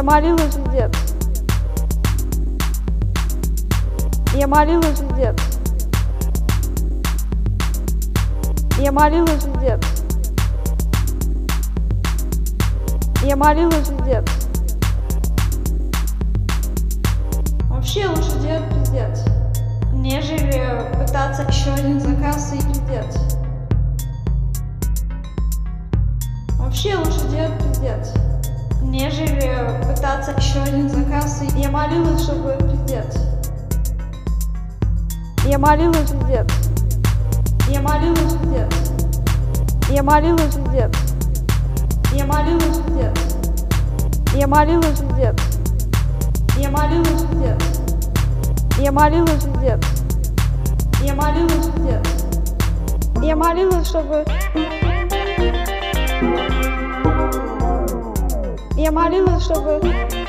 молилась в дед. Я молилась в дед. Я молилась в дед. Я молилась в дед. Вообще лучше делать пиздец, нежели пытаться еще один заказ и пиздец. Вообще лучше делать пиздец, нежели пытаться еще один заказ и... Я молилась, чтобы пиздец. Я молилась в дед. Я молилась в дед. Я молилась в дед. Я молилась в дед. Я молилась в дед. Я молилась в дед. Я молилась в дед. Я молилась в дед. Я молилась, чтобы... Я молилась, чтобы...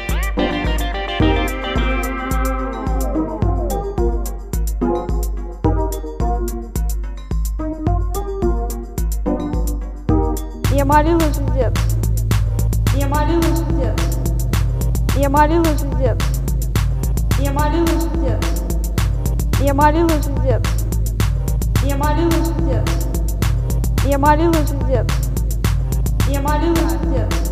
Я молилась в дед. Я молилась в дед. Я молилась в дед. Я молилась в дед. Я молилась в дед. Я молилась в дед. Я молилась в дед. Я молилась в дед.